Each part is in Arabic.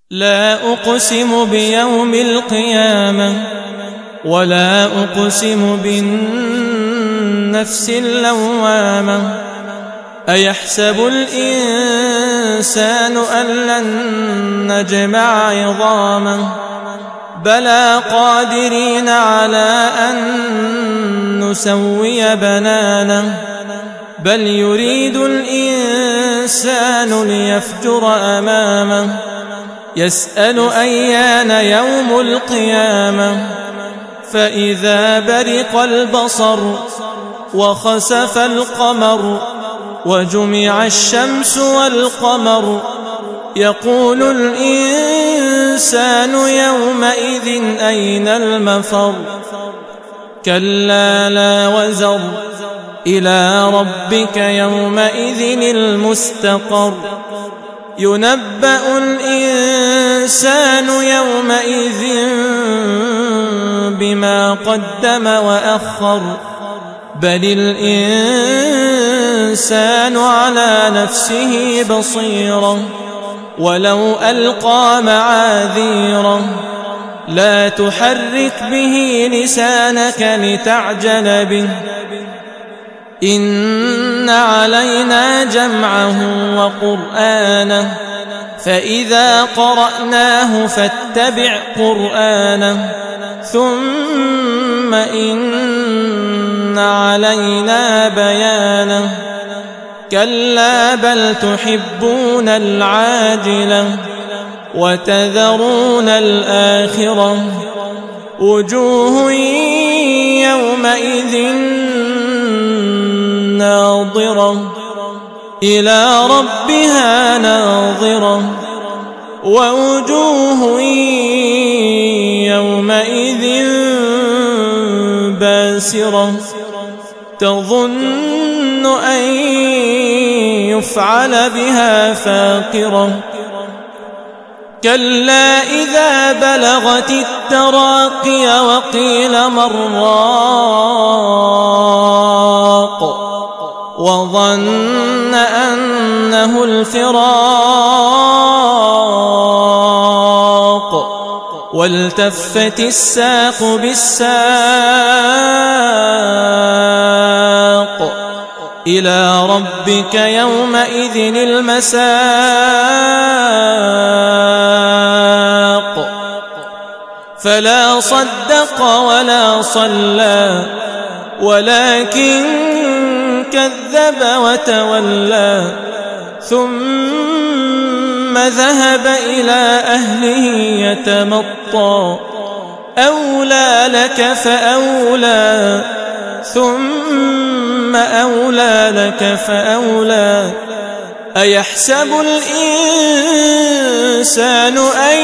لا أقسم بيوم القيامة ولا أقسم بالنفس اللوامة أيحسب الإنسان أن لن نجمع عظامه بلى قادرين على أن نسوي بنانه بل يريد الإنسان ليفجر أمامه يسأل أيان يوم القيامة فإذا برق البصر وخسف القمر وجمع الشمس والقمر يقول الإنسان يومئذ أين المفر كلا لا وزر إلى ربك يومئذ المستقر ينبأ الإنسان يومئذ بما قدم وأخر بل الإنسان على نفسه بصيرة ولو ألقى معاذيره لا تحرك به لسانك لتعجل به إن علينا جمعه وقرآنه فإذا قرأناه فاتبع قرآنه ثم إن علينا بيانه كلا بل تحبون العاجلة وتذرون الآخرة وجوه يومئذ ناظرة إلى ربها ناظرة ووجوه يومئذ باسرة تظن أن يفعل بها فاقرة كلا إذا بلغت التراقي وقيل من راق وظن أنه الفراق والتفت الساق بالساق إلى ربك يومئذ المساق فلا صدق ولا صلى ولكن كذب وتولى ثم ذهب إلى أهله يتمطى أولى لك فأولى ثم أولى لك فأولى أيحسب الإنسان أن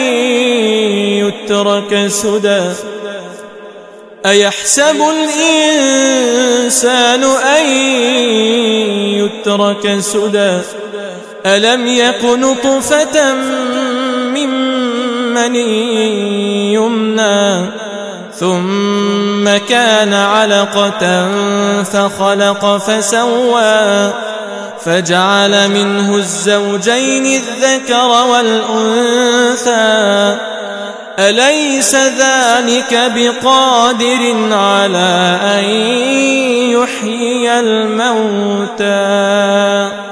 يترك سدى أيحسب الإنسان أن يترك سدى ألم يك نطفة من مني يمنى ثم كان علقة فخلق فسوى فجعل منه الزوجين الذكر والأنثى أليس ذلك بقادر على أن يحيي الموتى